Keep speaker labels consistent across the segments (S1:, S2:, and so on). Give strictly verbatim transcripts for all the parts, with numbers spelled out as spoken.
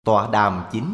S1: Tọa đàm chính.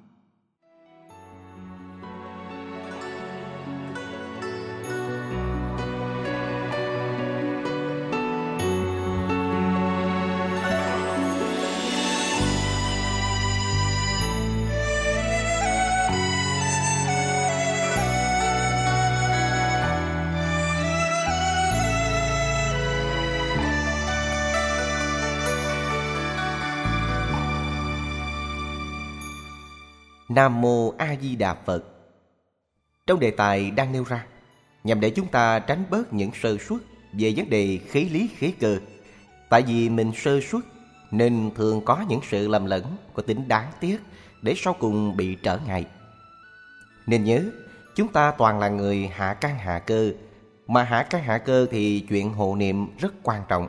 S1: Nam Mô A Di Đà Phật. Trong đề tài đang nêu ra, nhằm để chúng ta tránh bớt những sơ suất về vấn đề khế lý khế cơ. Tại vì mình sơ suất nên thường có những sự lầm lẫn có tính đáng tiếc để sau cùng bị trở ngại. Nên nhớ, chúng ta toàn là người hạ căn hạ cơ, mà hạ căn hạ cơ thì chuyện hộ niệm rất quan trọng.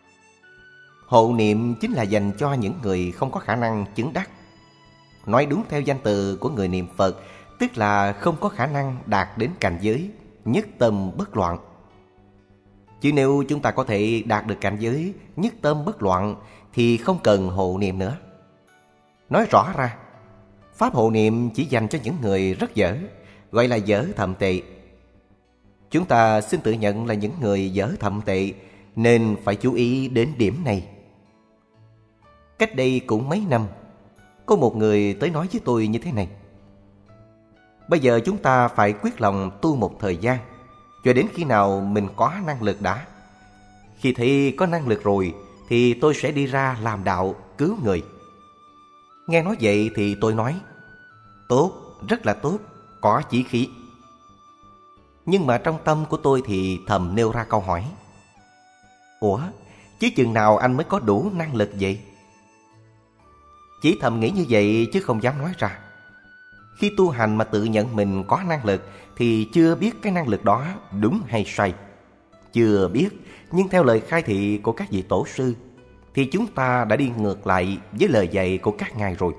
S1: Hộ niệm chính là dành cho những người không có khả năng chứng đắc. Nói đúng theo danh từ của người niệm Phật, tức là không có khả năng đạt đến cảnh giới nhất tâm bất loạn. Chứ nếu chúng ta có thể đạt được cảnh giới nhất tâm bất loạn thì không cần hộ niệm nữa. Nói rõ ra, pháp hộ niệm chỉ dành cho những người rất dở, gọi là dở thậm tệ. Chúng ta xin tự nhận là những người dở thậm tệ, nên phải chú ý đến điểm này. Cách đây cũng mấy năm, có một người tới nói với tôi như thế này: bây giờ chúng ta phải quyết lòng tu một thời gian, cho đến khi nào mình có năng lực đã. Khi thấy có năng lực rồi thì tôi sẽ đi ra làm đạo cứu người. Nghe nói vậy thì tôi nói: tốt, rất là tốt, có chí khí. Nhưng mà trong tâm của tôi thì thầm nêu ra câu hỏi: ủa, chứ chừng nào anh mới có đủ năng lực vậy? Chỉ thầm nghĩ như vậy chứ không dám nói ra. Khi tu hành mà tự nhận mình có năng lực thì chưa biết cái năng lực đó đúng hay sai. Chưa biết, nhưng theo lời khai thị của các vị tổ sư thì chúng ta đã đi ngược lại với lời dạy của các ngài rồi.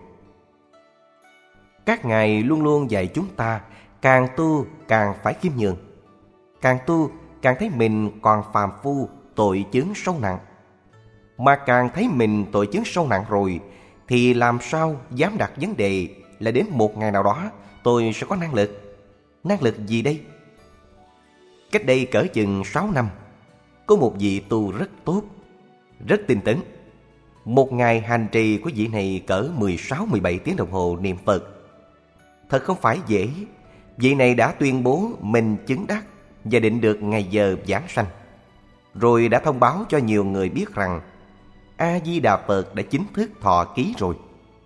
S1: Các ngài luôn luôn dạy chúng ta càng tu càng phải khiêm nhường. Càng tu càng thấy mình còn phàm phu, tội chướng sâu nặng. Mà càng thấy mình tội chướng sâu nặng rồi thì làm sao dám đặt vấn đề là đến một ngày nào đó tôi sẽ có năng lực. Năng lực gì đây? Cách đây cỡ chừng sáu năm, có một vị tu rất tốt, rất tinh tấn. Một ngày hành trì của vị này cỡ mười sáu mười bảy tiếng đồng hồ niệm Phật. Thật không phải dễ. Vị này đã tuyên bố mình chứng đắc và định được ngày giờ giảng sanh. Rồi đã thông báo cho nhiều người biết rằng A-di-đà Phật đã chính thức thọ ký rồi.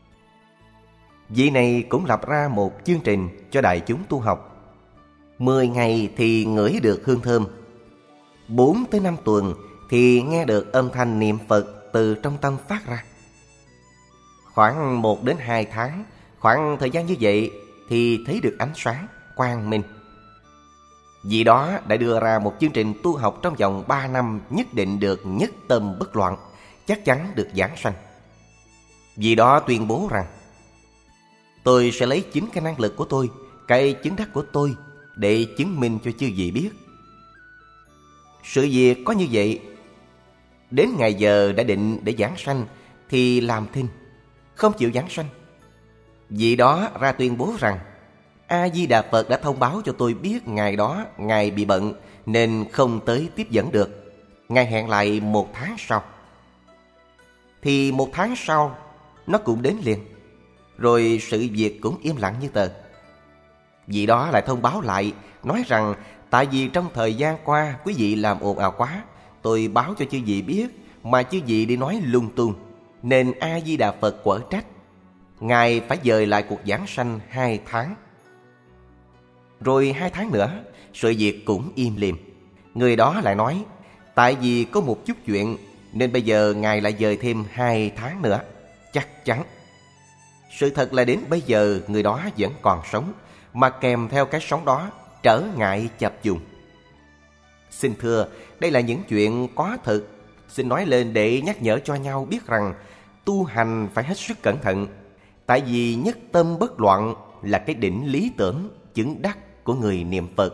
S1: Vị này cũng lập ra một chương trình cho đại chúng tu học. Mười ngày thì ngửi được hương thơm, bốn tới năm tuần thì nghe được âm thanh niệm Phật từ trong tâm phát ra. Khoảng một đến hai tháng, khoảng thời gian như vậy thì thấy được ánh sáng, quang minh. Vì đó đã đưa ra một chương trình tu học trong vòng ba năm nhất định được nhất tâm bất loạn, chắc chắn được giảng sanh. Vì đó tuyên bố rằng tôi sẽ lấy chính cái năng lực của tôi, cái chứng đắc của tôi để chứng minh cho chư vị biết. Sự việc có như vậy. Đến ngày giờ đã định để giảng sanh thì làm thinh, không chịu giảng sanh. Vì đó ra tuyên bố rằng A-di-đà Phật đã thông báo cho tôi biết ngày đó Ngài bị bận nên không tới tiếp dẫn được. Ngài hẹn lại một tháng sau. Thì một tháng sau nó cũng đến liền. Rồi sự việc cũng im lặng như tờ. Vị đó lại thông báo lại, nói rằng tại vì trong thời gian qua quý vị làm ồn ào quá, tôi báo cho chư vị biết mà chư vị đi nói lung tung, nên A-di-đà Phật quở trách. Ngài phải dời lại cuộc giảng sanh hai tháng. Rồi hai tháng nữa, sự việc cũng im lìm. Người đó lại nói, tại vì có một chút chuyện nên bây giờ Ngài lại dời thêm hai tháng nữa. Chắc chắn. Sự thật là đến bây giờ người đó vẫn còn sống, mà kèm theo cái sống đó trở ngại chập trùng. Xin thưa, đây là những chuyện có thực. Xin nói lên để nhắc nhở cho nhau biết rằng tu hành phải hết sức cẩn thận. Tại vì nhất tâm bất loạn là cái đỉnh lý tưởng chứng đắc của người niệm Phật.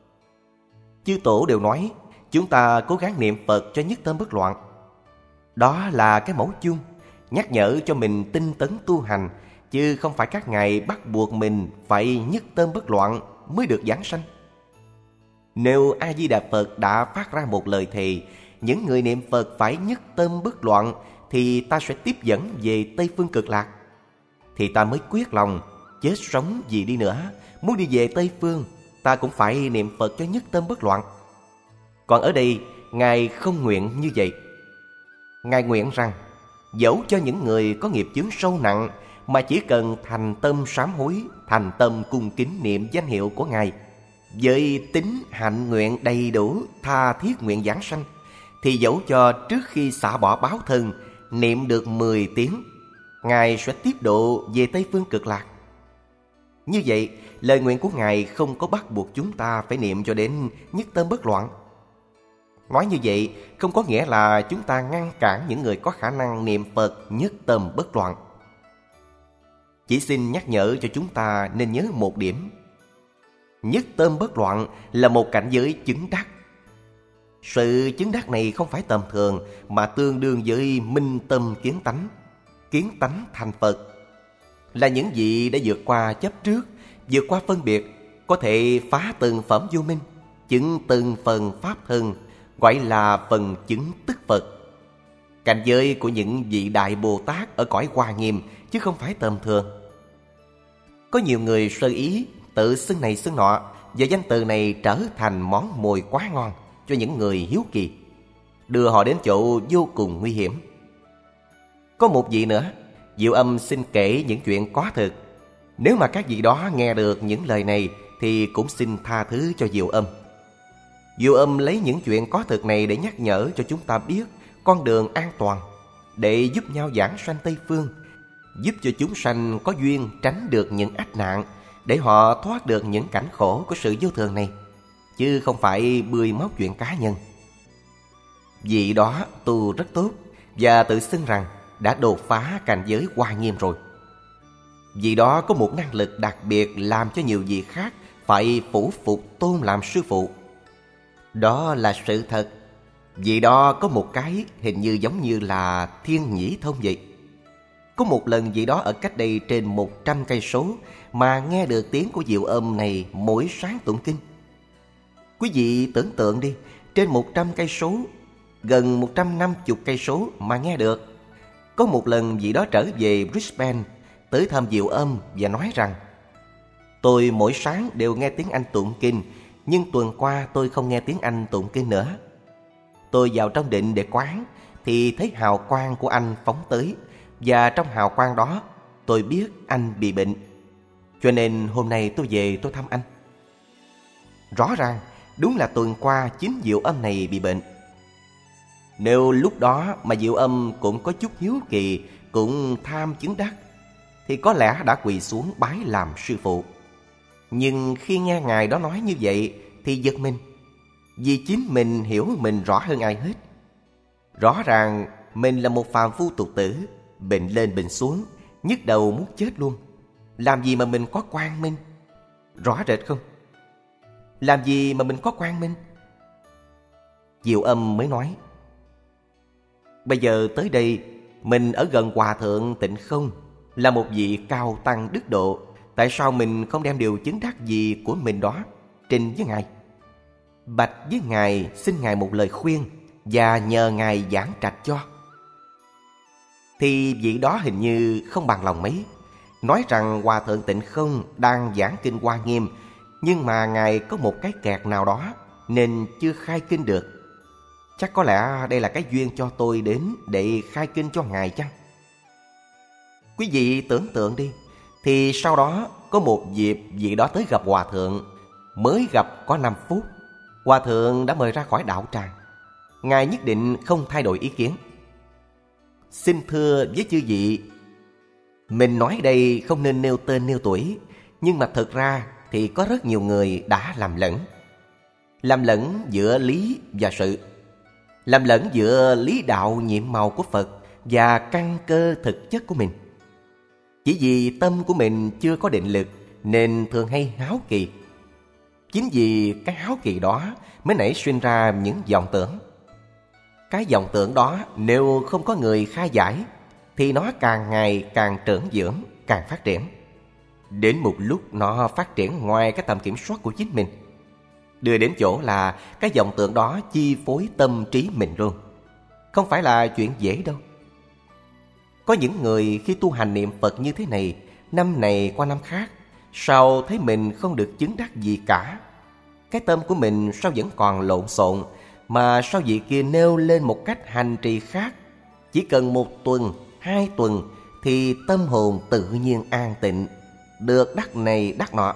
S1: Chư tổ đều nói chúng ta cố gắng niệm Phật cho nhất tâm bất loạn. Đó là cái mẫu chung, nhắc nhở cho mình tinh tấn tu hành chứ không phải các ngài bắt buộc mình phải nhất tâm bất loạn mới được giảng sanh. Nếu A-di-đà Phật đã phát ra một lời thề, những người niệm Phật phải nhất tâm bất loạn thì ta sẽ tiếp dẫn về Tây Phương Cực Lạc, thì ta mới quyết lòng chết sống gì đi nữa, muốn đi về Tây Phương, ta cũng phải niệm Phật cho nhất tâm bất loạn. Còn ở đây, Ngài không nguyện như vậy. Ngài nguyện rằng, dẫu cho những người có nghiệp chướng sâu nặng mà chỉ cần thành tâm sám hối, thành tâm cung kính niệm danh hiệu của Ngài, với tính hạnh nguyện đầy đủ, tha thiết nguyện giảng sanh, thì dẫu cho trước khi xả bỏ báo thân, niệm được mười tiếng, Ngài sẽ tiếp độ về Tây Phương Cực Lạc. Như vậy, lời nguyện của Ngài không có bắt buộc chúng ta phải niệm cho đến nhất tâm bất loạn. Nói như vậy không có nghĩa là chúng ta ngăn cản những người có khả năng niệm Phật nhất tâm bất loạn. Chỉ xin nhắc nhở cho chúng ta nên nhớ một điểm. Nhất tâm bất loạn là một cảnh giới chứng đắc. Sự chứng đắc này không phải tầm thường, mà tương đương với minh tâm kiến tánh, kiến tánh thành Phật. Là những vị đã vượt qua chấp trước, vượt qua phân biệt, có thể phá từng phẩm vô minh, chứng từng phần pháp thân, gọi là phần chứng tức Phật. Cảnh giới của những vị Đại Bồ Tát ở cõi Hoa Nghiêm, chứ không phải tầm thường. Có nhiều người sơ ý, tự xưng này xưng nọ, và danh từ này trở thành món mồi quá ngon cho những người hiếu kỳ, đưa họ đến chỗ vô cùng nguy hiểm. Có một vị nữa, Diệu Âm xin kể những chuyện có thực. Nếu mà các vị đó nghe được những lời này thì cũng xin tha thứ cho Diệu Âm. Diệu Âm lấy những chuyện có thực này để nhắc nhở cho chúng ta biết con đường an toàn, để giúp nhau giảng sanh Tây Phương, giúp cho chúng sanh có duyên tránh được những ách nạn, để họ thoát được những cảnh khổ của sự vô thường này, chứ không phải bươi móc chuyện cá nhân. Vị đó tu rất tốt và tự xưng rằng đã đột phá cảnh giới Hoa Nghiêm rồi. Vị đó có một năng lực đặc biệt làm cho nhiều vị khác phải phủ phục tôn làm sư phụ. Đó là sự thật. Vị đó có một cái hình như giống như là thiên nhĩ thông vậy. Có một lần vị đó ở cách đây trên một trăm cây số mà nghe được tiếng của Diệu Âm này mỗi sáng tụng kinh. Quý vị tưởng tượng đi, trên một trăm cây số, gần một trăm năm mươi cây số mà nghe được. Có một lần vị đó trở về Brisbane, tới thăm Diệu Âm và nói rằng: tôi mỗi sáng đều nghe tiếng Anh tụng kinh, nhưng tuần qua tôi không nghe tiếng Anh tụng kinh nữa. Tôi vào trong định để quán thì thấy hào quang của anh phóng tới, và trong hào quang đó tôi biết anh bị bệnh. Cho nên hôm nay tôi về tôi thăm anh. Rõ ràng đúng là tuần qua chính Diệu Âm này bị bệnh. Nếu lúc đó mà Diệu Âm cũng có chút hiếu kỳ, cũng tham chứng đắc, thì có lẽ đã quỳ xuống bái làm sư phụ. Nhưng khi nghe ngài đó nói như vậy thì giật mình, vì chính mình hiểu mình rõ hơn ai hết. Rõ ràng mình là một phàm phu tục tử, bệnh lên bệnh xuống, nhức đầu muốn chết luôn. Làm gì mà mình có quang minh? Rõ rệt không? Làm gì mà mình có quang minh? Diệu Âm mới nói: bây giờ tới đây, mình ở gần Hòa Thượng Tịnh Không, là một vị cao tăng đức độ. Tại sao mình không đem điều chứng đắc gì của mình đó trình với ngài? Bạch với ngài, xin ngài một lời khuyên và nhờ ngài giảng trạch cho. Thì vị đó hình như không bằng lòng mấy, nói rằng Hòa Thượng Tịnh Không đang giảng kinh Hoa Nghiêm, nhưng mà ngài có một cái kẹt nào đó nên chưa khai kinh được. Chắc có lẽ đây là cái duyên cho tôi đến để khai kinh cho ngài chăng? Quý vị tưởng tượng đi, thì sau đó có một dịp vị đó tới gặp Hòa Thượng. Mới gặp có năm phút, Hòa Thượng đã mời ra khỏi đạo tràng. Ngài nhất định không thay đổi ý kiến. Xin thưa với chư vị, mình nói đây không nên nêu tên nêu tuổi, nhưng mà thực ra thì có rất nhiều người đã làm lẫn. Làm lẫn giữa lý và sự, làm lẫn giữa lý đạo nhiệm màu của Phật và căn cơ thực chất của mình. Chỉ vì tâm của mình chưa có định lực nên thường hay háo kỳ. Chính vì cái háo kỳ đó mới nảy sinh ra những vọng tưởng. Cái vọng tưởng đó nếu không có người khai giải thì nó càng ngày càng trưởng dưỡng, càng phát triển. Đến một lúc nó phát triển ngoài cái tầm kiểm soát của chính mình, đưa đến chỗ là cái vọng tưởng đó chi phối tâm trí mình luôn. Không phải là chuyện dễ đâu. Có những người khi tu hành niệm Phật như thế này, năm này qua năm khác, sao thấy mình không được chứng đắc gì cả. Cái tâm của mình sao vẫn còn lộn xộn, mà sao vị kia nêu lên một cách hành trì khác. Chỉ cần một tuần, hai tuần thì tâm hồn tự nhiên an tịnh, được đắc này đắc nọ.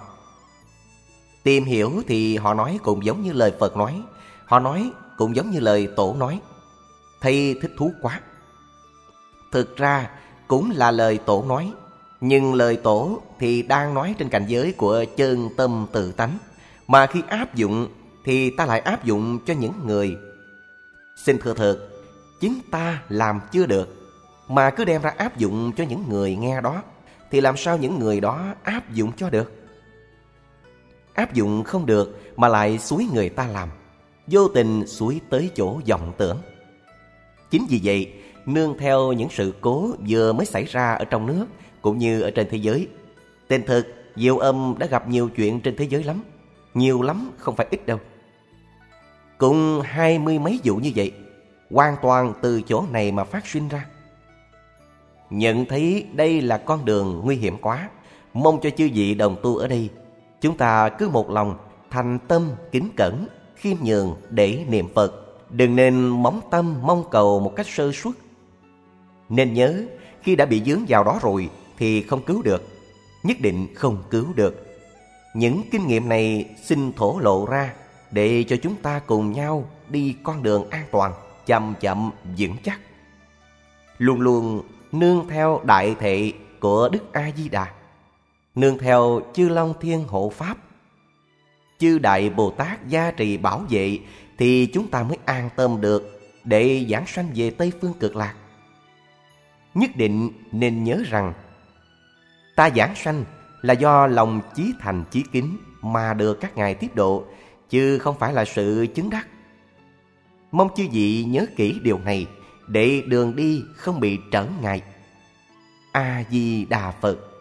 S1: Tìm hiểu thì họ nói cũng giống như lời Phật nói, họ nói cũng giống như lời Tổ nói. Thầy thích thú quá. Thực ra cũng là lời Tổ nói, nhưng lời Tổ thì đang nói trên cảnh giới của chân tâm tự tánh, mà khi áp dụng thì ta lại áp dụng cho những người. Xin thưa thật, chính ta làm chưa được, mà cứ đem ra áp dụng cho những người nghe đó, thì làm sao những người đó áp dụng cho được? Áp dụng không được mà lại xúi người ta làm, vô tình xúi tới chỗ vọng tưởng. Chính vì vậy, nương theo những sự cố vừa mới xảy ra ở trong nước cũng như ở trên thế giới, tên thực Diệu Âm đã gặp nhiều chuyện trên thế giới lắm, nhiều lắm không phải ít đâu. Cũng hai mươi mấy vụ như vậy, hoàn toàn từ chỗ này mà phát sinh ra. Nhận thấy đây là con đường nguy hiểm quá, mong cho chư vị đồng tu ở đây, chúng ta cứ một lòng thành tâm kính cẩn, khiêm nhường để niệm Phật, đừng nên móng tâm mong cầu một cách sơ suất. Nên nhớ, khi đã bị vướng vào đó rồi thì không cứu được, nhất định không cứu được. Những kinh nghiệm này xin thổ lộ ra để cho chúng ta cùng nhau đi con đường an toàn, chậm chậm vững chắc. Luôn luôn nương theo đại thệ của Đức A-di-đà, nương theo chư Long Thiên hộ Pháp, chư Đại Bồ Tát gia trì bảo vệ, thì chúng ta mới an tâm được để giảng sanh về Tây Phương Cực Lạc. Nhất định nên nhớ rằng ta giảng sanh là do lòng chí thành chí kính mà được các ngài tiếp độ, chứ không phải là sự chứng đắc. Mong chư vị nhớ kỹ điều này để đường đi không bị trở ngại. A Di Đà Phật.